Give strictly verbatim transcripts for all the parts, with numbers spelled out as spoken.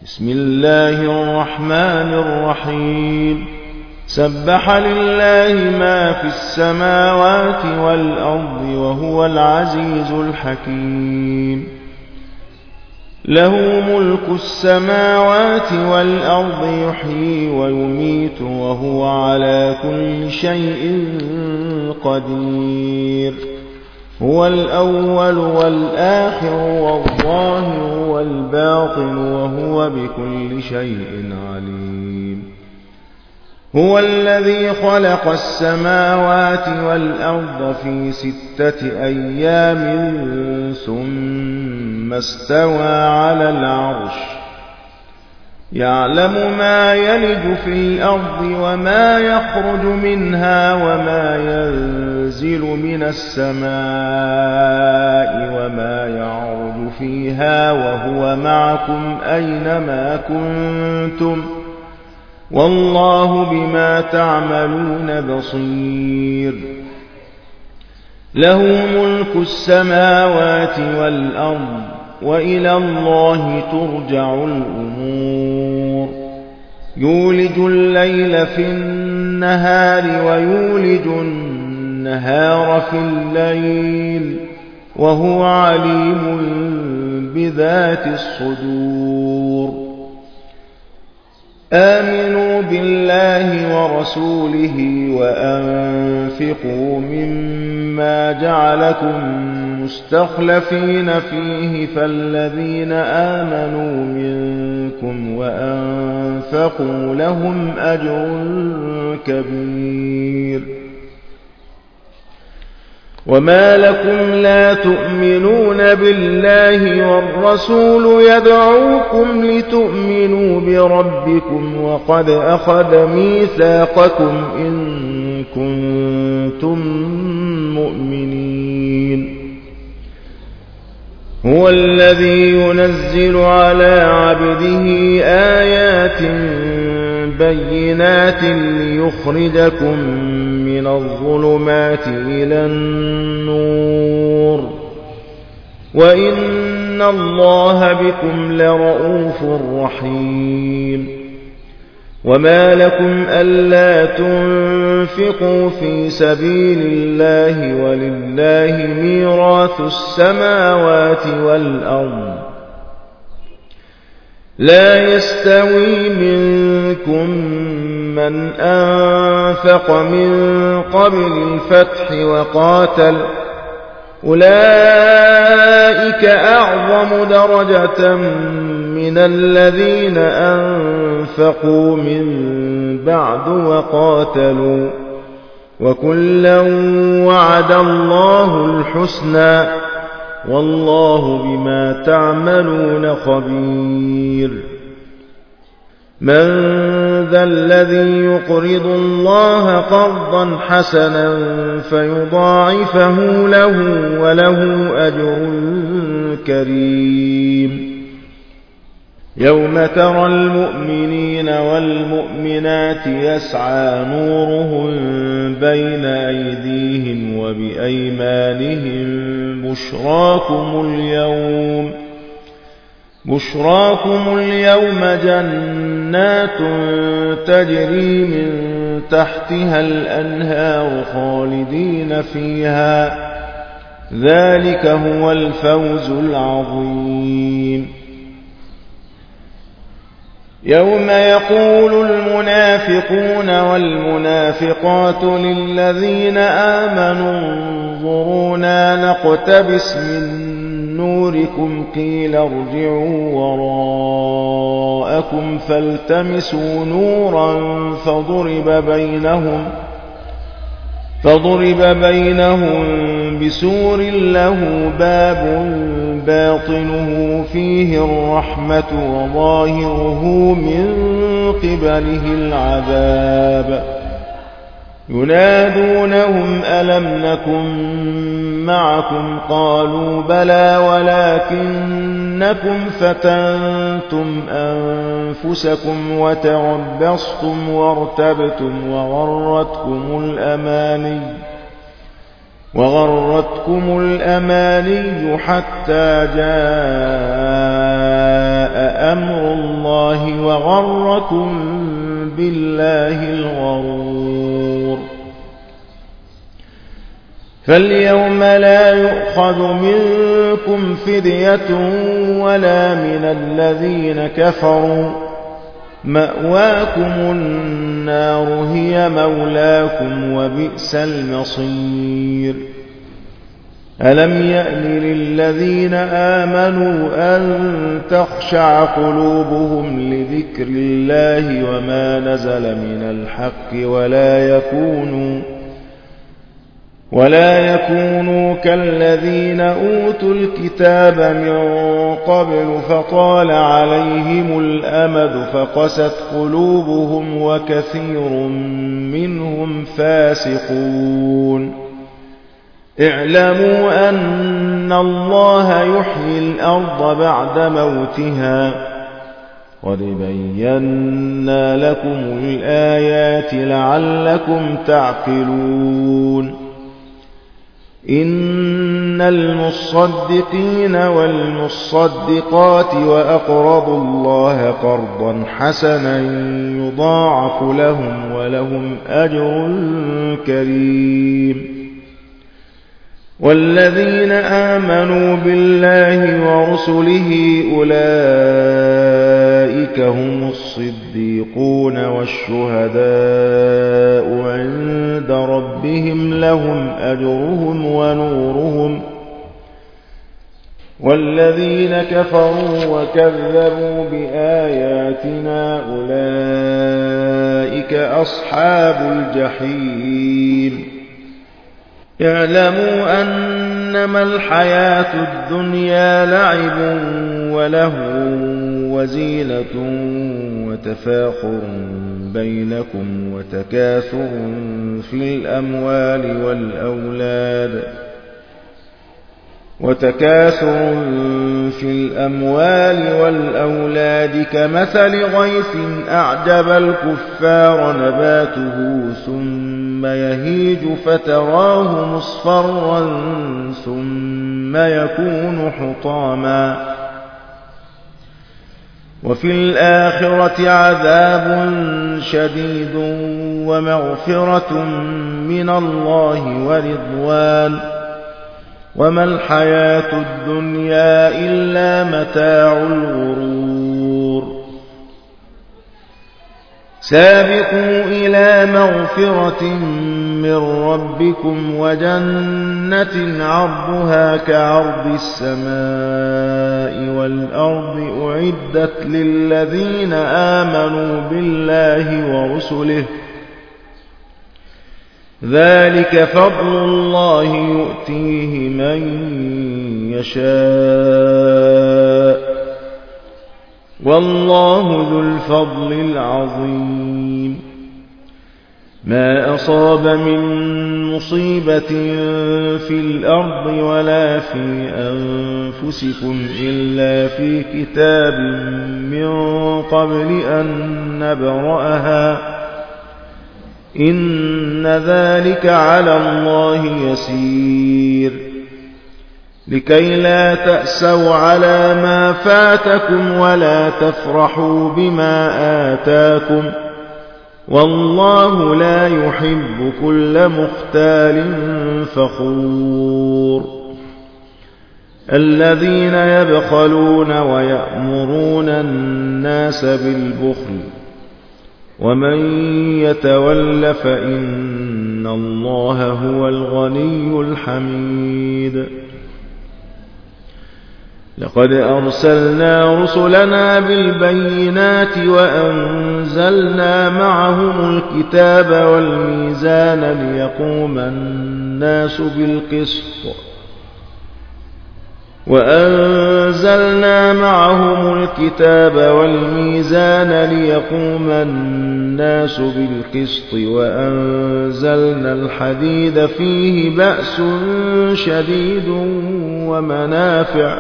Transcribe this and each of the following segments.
بسم الله الرحمن الرحيم سبح لله ما في السماوات والأرض وهو العزيز الحكيم له ملك السماوات والأرض يحيي ويميت وهو على كل شيء قدير هو الأول والآخر والظاهر والباطن وهو بكل شيء عليم هو الذي خلق السماوات والأرض في ستة أيام ثم استوى على العرش يعلم ما يلج في الأرض وما يخرج منها وما ينزل من السماء وما يعرج فيها وهو معكم أينما كنتم والله بما تعملون بصير له ملك السماوات والأرض وإلى الله ترجع الأمور يولج الليل في النهار ويولج النهار في الليل وهو عليم بذات الصدور آمنوا بالله ورسوله وأنفقوا مما جعلكم مستخلفين فيه فالذين آمنوا منكم وأنفقوا لهم أجر كبير وما لكم لا تؤمنون بالله والرسول يدعوكم لتؤمنوا بربكم وقد أخذ ميثاقكم إن كنتم مؤمنين هو الذي ينزل على عبده آيات بينات ليخرجكم من الظلمات إلى النور وإن الله بكم لرؤوف رحيم وما لكم ألا تنفقوا في سبيل الله ولله ميراث السماوات والأرض لا يستوي منكم من أنفق من قبل الفتح وقاتل أولئك أعظم درجة من الذين أنفقوا من بعد وقاتلوا وكلا وعد الله الحسنى والله بما تعملون خبير من ذا الذي يقرض الله قرضا حسنا فيضاعفه له وله أجر كريم يوم ترى المؤمنين والمؤمنات يسعى نورهم بين أيديهم وبأيمانهم بشراكم اليوم بشراكم اليوم جنات تجري من تحتها الأنهار خالدين فيها ذلك هو الفوز العظيم يوم يقول المنافقون والمنافقات للذين آمنوا انظرونا نقتبس من نوركم قيل ارجعوا وراءكم فالتمسوا نورا فضرب بينهم فضرب بينهم بسور له باب باطنه فيه الرحمة وظاهره من قبله العذاب ينادونهم ألم نكن معكم قالوا بلى ولكنكم فتنتم أنفسكم وتربصتم وارتبتم وغرتكم الأماني وغرتكم الأماني حتى جاء أمر الله وغركم بالله الغرور. فاليوم لا يؤخذ منكم فدية ولا من الذين كفروا، مأواكم النار هي مولاكم وبئس المصير. ألم يأن للذين آمنوا أن تخشع قلوبهم لذكر الله وما نزل من الحق ولا يكونوا ولا يكونوا كالذين أوتوا الكتاب من قبل فطال عليهم الأمد فقست قلوبهم وكثير منهم فاسقون. اعلموا أن الله يحيي الأرض بعد موتها، قد بينا لكم الآيات لعلكم تعقلون. إن المصدقين والمصدقات وأقرضوا الله قرضا حسنا يضاعف لهم ولهم أجر كريم. والذين آمنوا بالله ورسله أولئك هم الصديقون والشهداء عند ربهم لهم أجرهم ونورهم. والذين كفروا وكذبوا بآياتنا أولئك أصحاب الجحيم. اعلموا أنما الحياة الدنيا لعب ولهو وزينة وتفاخر بينكم وتكاثر في الأموال والأولاد وتكاثر في الأموال والأولاد كمثل غيث أعجب الكفار نباته ثم يهيج فتراه مصفرا ثم يكون حطاما، وفي الآخرة عذاب شديد ومغفرة من الله ورضوان، وما الحياة الدنيا إلا متاع الغرور. سابقوا إلى مغفرة من ربكم وجنة عرضها كعرض السماء والأرض أعدت للذين آمنوا بالله ورسله، ذلك فضل الله يؤتيه من يشاء والله ذو الفضل العظيم. ما أصاب من مصيبة في الأرض ولا في أنفسكم إلا في كتاب من قبل أن نبرأها إن ذلك على الله يسير. لكي لا تأسوا على ما فاتكم ولا تفرحوا بما آتاكم والله لا يحب كل مختال فخور. الذين يبخلون ويأمرون الناس بالبخل ومن يتول فإن الله هو الغني الحميد. لقد أرسلنا رسلنا بالبينات وأنزلنا معهم الكتاب والميزان ليقوم الناس بالقسط وأنزلنا معهم الكتاب والميزان ليقوم الناس بالقسط وأنزلنا الحديد فيه بأس شديد ومنافع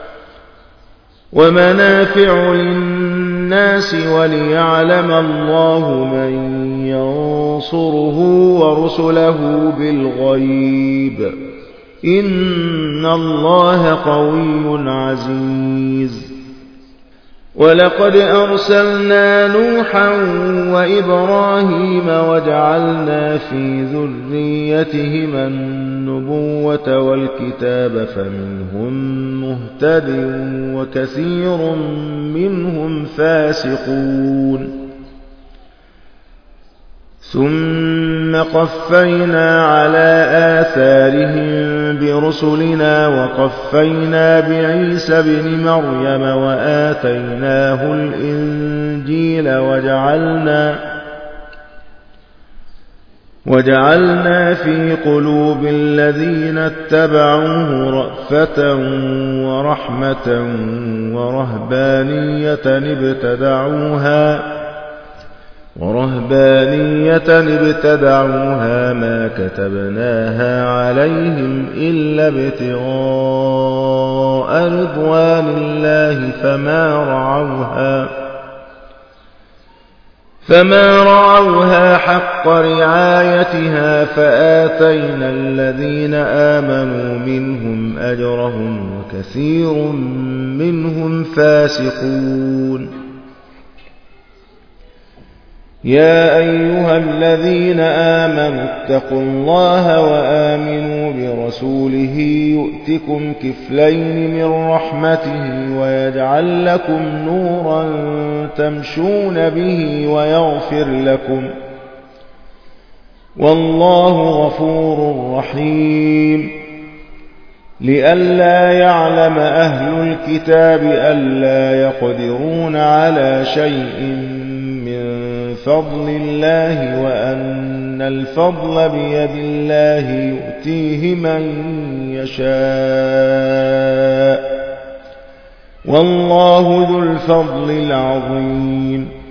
ومنافع للناس وليعلم الله من ينصره ورسله بالغيب إن الله قوي عزيز. ولقد أرسلنا نوحا وإبراهيم وجعلنا في ذريتهما النبوة والكتاب فمنهم مهتد وكثير منهم فاسقون ثم قفينا على آثارهم برسلنا وقفينا بعيسى بن مريم وآتيناه الإنجيل وجعلنا وجعلنا في قلوب الذين اتبعوه رأفة ورحمة ورهبانية ابتدعوها ورهبانية ابتدعوها ما كتبناها عليهم إلا ابتغاء رضوان الله فما رعوها فما رعوها حق رعايتها فآتينا الذين آمنوا منهم أجرهم وكثير منهم فاسقون يا أيها الذين آمنوا اتقوا الله وآمنوا برسوله يؤتكم كفلين من رحمته ويجعل لكم نورا تمشون به ويغفر لكم والله غفور رحيم لئلا يعلم أهل الكتاب ألا يقدرون على شيء فضل الله وأن الفضل بيد الله يؤتيه من يشاء والله ذو الفضل العظيم